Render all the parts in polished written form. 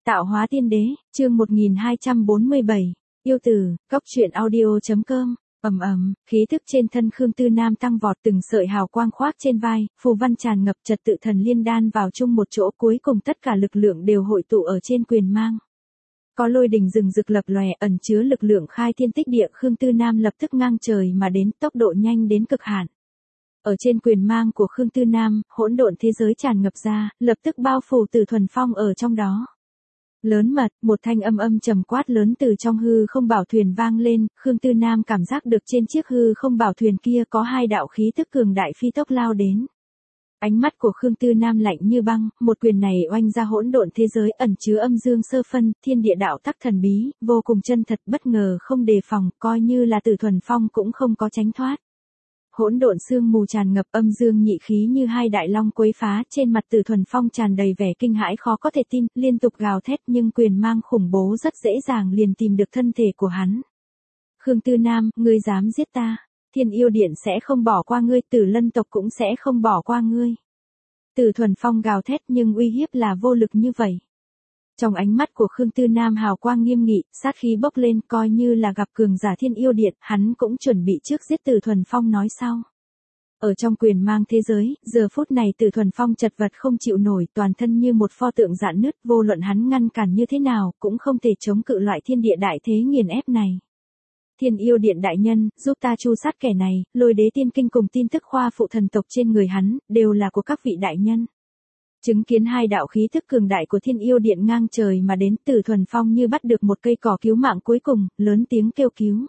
Tạo hóa tiên đế, chương 1247, yêu tử, góc truyện audio.com. Khí thức trên thân Khương Tư Nam tăng vọt, từng sợi hào quang khoác trên vai, phù văn tràn ngập, trật tự thần liên đan vào chung một chỗ, cuối cùng tất cả lực lượng đều hội tụ ở trên quyền mang. Có lôi đình rừng rực lập lòe, ẩn chứa lực lượng khai thiên tích địa, Khương Tư Nam lập tức ngang trời mà đến, tốc độ nhanh đến cực hạn. Ở trên quyền mang của Khương Tư Nam, hỗn độn thế giới tràn ngập ra, lập tức bao phủ Tử Thuần Phong ở trong đó. Lớn mật, một thanh âm trầm quát lớn từ trong hư không bảo thuyền vang lên, Khương Tư Nam cảm giác được trên chiếc hư không bảo thuyền kia có hai đạo khí tức cường đại phi tốc lao đến. Ánh mắt của Khương Tư Nam lạnh như băng, một quyền này oanh ra hỗn độn thế giới ẩn chứa âm dương sơ phân, thiên địa đạo tắc thần bí, vô cùng chân thật, bất ngờ không đề phòng, coi như là Tử Thuần Phong cũng không có tránh thoát. Hỗn độn sương mù tràn ngập, âm dương nhị khí như hai đại long quấy phá, trên mặt Tử Thuần Phong tràn đầy vẻ kinh hãi khó có thể tin, liên tục gào thét, nhưng quyền mang khủng bố rất dễ dàng liền tìm được thân thể của hắn. Khương Tư Nam, ngươi dám giết ta, Thiên Yêu Điện sẽ không bỏ qua ngươi, Tử Lân tộc cũng sẽ không bỏ qua ngươi. Tử Thuần Phong gào thét, nhưng uy hiếp là vô lực như vậy. Trong ánh mắt của Khương Tư Nam hào quang nghiêm nghị, sát khí bốc lên, coi như là gặp cường giả Thiên Yêu Điện, hắn cũng chuẩn bị trước giết Tử Thuần Phong nói sau. Ở trong quyền mang thế giới, giờ phút này Tử Thuần Phong chật vật không chịu nổi, toàn thân như một pho tượng rạn nứt, vô luận hắn ngăn cản như thế nào, cũng không thể chống cự loại thiên địa đại thế nghiền ép này. Thiên Yêu Điện đại nhân, giúp ta tru sát kẻ này, Lôi Đế Tiên Kinh cùng tin tức khoa phụ thần tộc trên người hắn, đều là của các vị đại nhân. Chứng kiến hai đạo khí thức cường đại của Thiên Yêu Điện ngang trời mà đến, Tử Thuần Phong như bắt được một cây cỏ cứu mạng cuối cùng, lớn tiếng kêu cứu.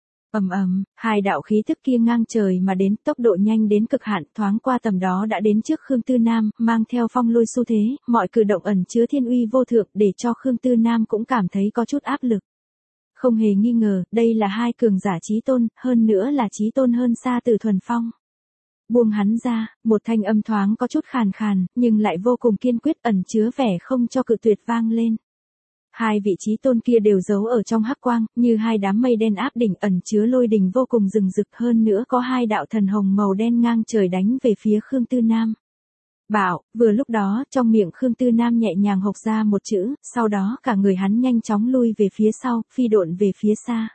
Hai đạo khí thức kia ngang trời mà đến, tốc độ nhanh đến cực hạn, thoáng qua tầm đó đã đến trước Khương Tư Nam, mang theo phong lôi xu thế, mọi cử động ẩn chứa thiên uy vô thượng, để cho Khương Tư Nam cũng cảm thấy có chút áp lực. Không hề nghi ngờ, đây là hai cường giả chí tôn, hơn nữa là chí tôn hơn xa Tử Thuần Phong. Buông hắn ra, một thanh âm thoáng có chút khàn khàn, nhưng lại vô cùng kiên quyết, ẩn chứa vẻ không cho cự tuyệt vang lên. Hai vị chí tôn kia đều giấu ở trong hắc quang, như hai đám mây đen áp đỉnh, ẩn chứa lôi đình vô cùng rừng rực, hơn nữa có hai đạo thần hồng màu đen ngang trời đánh về phía Khương Tư Nam. Bảo, vừa lúc đó, trong miệng Khương Tư Nam nhẹ nhàng hộc ra một chữ, sau đó cả người hắn nhanh chóng lui về phía sau, phi độn về phía xa.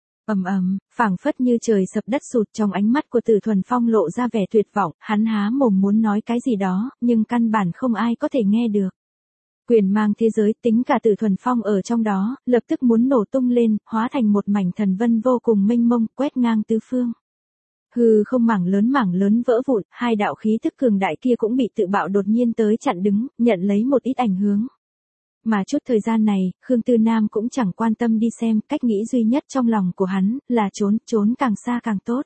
Phảng phất như trời sập đất sụt, trong ánh mắt của Tử Thuần Phong lộ ra vẻ tuyệt vọng, hắn há mồm muốn nói cái gì đó, nhưng căn bản không ai có thể nghe được. Quyền mang thế giới, tính cả Tử Thuần Phong ở trong đó, lập tức muốn nổ tung lên, hóa thành một mảnh thần vân vô cùng mênh mông, quét ngang tứ phương. Hư không mảng lớn vỡ vụn, hai đạo khí thức cường đại kia cũng bị tự bạo đột nhiên tới chặn đứng, nhận lấy một ít ảnh hưởng. Mà chút thời gian này, Khương Tư Nam cũng chẳng quan tâm đi xem, cách nghĩ duy nhất trong lòng của hắn, là trốn càng xa càng tốt.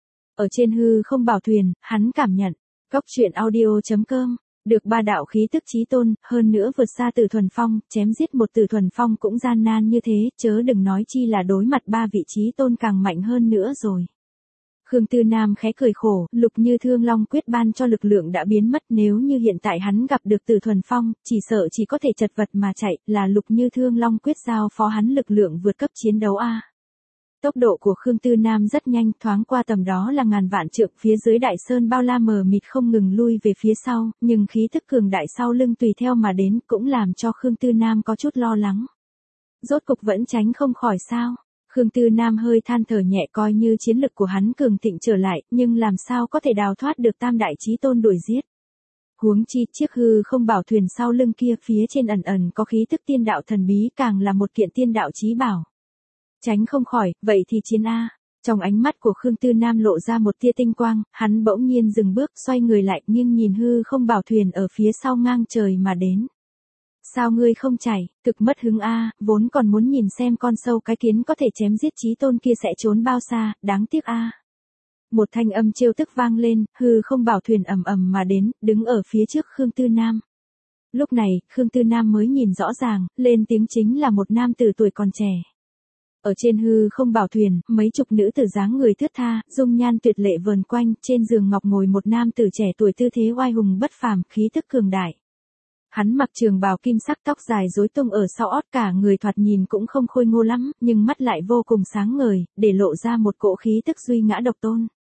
Ở trên hư không bảo thuyền, hắn cảm nhận, góc truyện audio.com, được ba đạo khí tức chí tôn, hơn nữa vượt xa Tử Thuần Phong, chém giết một Tử Thuần Phong cũng gian nan như thế, chớ đừng nói chi là đối mặt ba vị chí tôn càng mạnh hơn nữa rồi. Khương Tư Nam khẽ cười khổ, Lục Như Thương Long quyết ban cho lực lượng đã biến mất, nếu như hiện tại hắn gặp được Tử Thuần Phong, chỉ sợ chỉ có thể chật vật mà chạy, là Lục Như Thương Long quyết giao phó hắn lực lượng vượt cấp chiến đấu a. Tốc độ của Khương Tư Nam rất nhanh, thoáng qua tầm đó là ngàn vạn trượng, phía dưới đại sơn bao la mờ mịt không ngừng lui về phía sau, nhưng khí thức cường đại sau lưng tùy theo mà đến, cũng làm cho Khương Tư Nam có chút lo lắng. Rốt cục vẫn tránh không khỏi sao? Khương Tư Nam hơi than thở nhẹ, coi như chiến lực của hắn cường thịnh trở lại, nhưng làm sao có thể đào thoát được tam đại chí tôn đuổi giết. Huống chi, chiếc hư không bảo thuyền sau lưng kia phía trên ẩn có khí tức tiên đạo thần bí, càng là một kiện tiên đạo chí bảo. Tránh không khỏi, vậy thì chiến a. Trong ánh mắt của Khương Tư Nam lộ ra một tia tinh quang, hắn bỗng nhiên dừng bước, xoay người lại, nghiêng nhìn hư không bảo thuyền ở phía sau ngang trời mà đến. Sao ngươi không chạy, cực mất hứng a, vốn còn muốn nhìn xem con sâu cái kiến có thể chém giết chí tôn kia sẽ trốn bao xa, đáng tiếc a. Một thanh âm trêu tức vang lên, hư không bảo thuyền ầm mà đến, đứng ở phía trước Khương Tư Nam. Lúc này, Khương Tư Nam mới nhìn rõ ràng, lên tiếng chính là một nam tử tuổi còn trẻ. Ở trên hư không bảo thuyền, mấy chục nữ tử dáng người thướt tha, dung nhan tuyệt lệ vờn quanh, trên giường ngọc ngồi một nam tử trẻ tuổi, tư thế oai hùng bất phàm, khí tức cường đại. Hắn mặc trường bào kim sắc, tóc dài rối tung ở sau ót, cả người thoạt nhìn cũng không khôi ngô lắm, nhưng mắt lại vô cùng sáng ngời, để lộ ra một cỗ khí tức duy ngã độc tôn.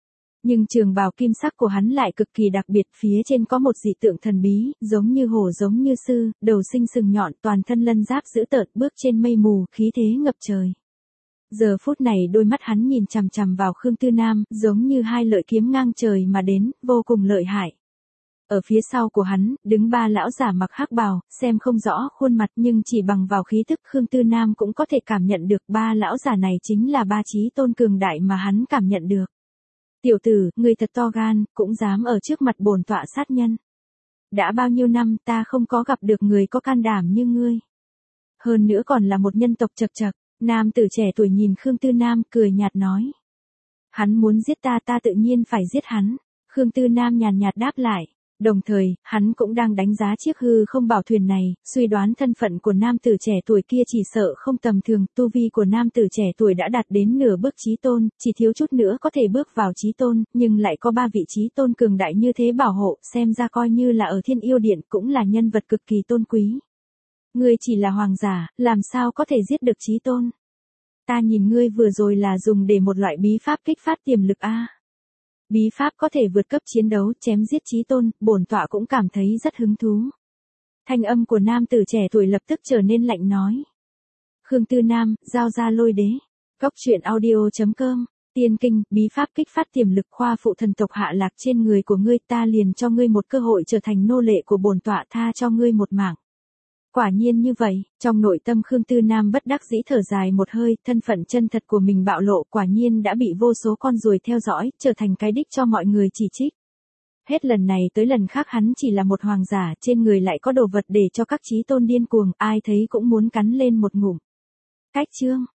Nhưng trường bào kim sắc của hắn lại cực kỳ đặc biệt, phía trên có một dị tượng thần bí, giống như hổ giống như sư, đầu sinh sừng nhọn, toàn thân lân giáp dữ tợn, bước trên mây mù, khí thế ngập trời. Giờ phút này đôi mắt hắn nhìn chằm chằm vào Khương Tư Nam, giống như hai lợi kiếm ngang trời mà đến, vô cùng lợi hại. Ở phía sau của hắn, đứng ba lão giả mặc hắc bào, xem không rõ khuôn mặt nhưng chỉ bằng vào khí tức Khương Tư Nam cũng có thể cảm nhận được ba lão giả này chính là ba chí tôn cường đại mà hắn cảm nhận được. Tiểu tử, người thật to gan, cũng dám ở trước mặt bổn tọa sát nhân. Đã bao nhiêu năm ta không có gặp được người có can đảm như ngươi. Hơn nữa còn là một nhân tộc chật chật, nam tử trẻ tuổi nhìn Khương Tư Nam cười nhạt nói. Hắn muốn giết ta, ta tự nhiên phải giết hắn. Khương Tư Nam nhàn nhạt đáp lại. Đồng thời, hắn cũng đang đánh giá chiếc hư không bảo thuyền này, suy đoán thân phận của nam tử trẻ tuổi kia chỉ sợ không tầm thường, tu vi của nam tử trẻ tuổi đã đạt đến nửa bước chí tôn, chỉ thiếu chút nữa có thể bước vào chí tôn, nhưng lại có ba vị chí tôn cường đại như thế bảo hộ, xem ra coi như là ở Thiên Yêu Điện cũng là nhân vật cực kỳ tôn quý. Ngươi chỉ là hoàng giả, làm sao có thể giết được chí tôn? Ta nhìn ngươi vừa rồi là dùng để một loại bí pháp kích phát tiềm lực a. Bí pháp có thể vượt cấp chiến đấu, chém giết chí tôn, bổn tọa cũng cảm thấy rất hứng thú. Thanh âm của nam tử trẻ tuổi lập tức trở nên lạnh nói. Khương Tư Nam, giao ra lôi đế. Góc truyện audio.com, tiên kinh, bí pháp kích phát tiềm lực khoa phụ thần tộc hạ lạc trên người của ngươi, ta liền cho ngươi một cơ hội trở thành nô lệ của bổn tọa, tha cho ngươi một mạng. Quả nhiên như vậy, trong nội tâm Khương Tư Nam bất đắc dĩ thở dài một hơi, thân phận chân thật của mình bạo lộ, quả nhiên đã bị vô số con ruồi theo dõi, trở thành cái đích cho mọi người chỉ trích. Hết lần này tới lần khác hắn chỉ là một hoàng giả, trên người lại có đồ vật để cho các chí tôn điên cuồng, ai thấy cũng muốn cắn lên một ngụm. Cách chương